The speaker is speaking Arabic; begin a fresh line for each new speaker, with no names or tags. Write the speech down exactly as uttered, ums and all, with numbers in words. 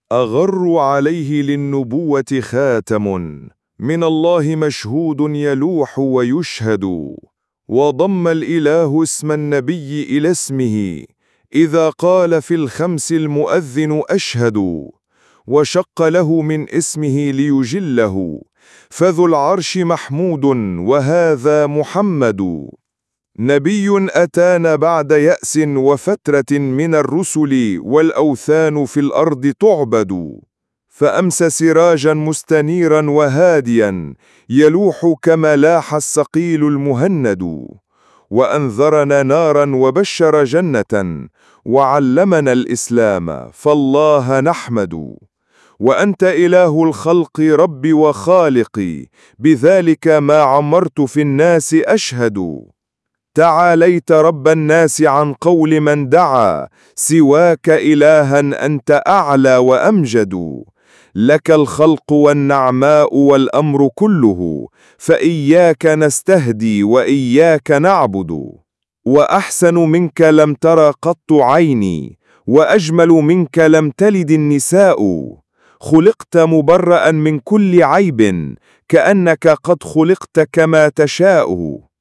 أغر عليه للنبوة خاتم من الله مشهود يلوح ويشهد. وضم الإله اسم النبي إلى اسمه إذا قال في الخمس المؤذن أشهد. وشق له من اسمه ليجله فذو العرش محمود وهذا محمد. نبي أتانا بعد يأس وفترة من الرسل والأوثان في الأرض تعبد. فأمس سراجا مستنيرا وهاديا يلوح كما لاح الصقيل المهند. وأنذرنا نارا وبشر جنة وعلمنا الإسلام فالله نحمد. وأنت إله الخلق ربي وخالقي بذلك ما عمرت في الناس أشهد. تعاليت رب الناس عن قول من دعا سواك إلها أنت أعلى وأمجد. لك الخلق والنعماء والأمر كله فإياك نستهدي وإياك نعبد. وأحسن منك لم تر قط عيني وأجمل منك لم تلد النساء. خلقت مبرأ من كل عيب كأنك قد خلقت كما تشاء.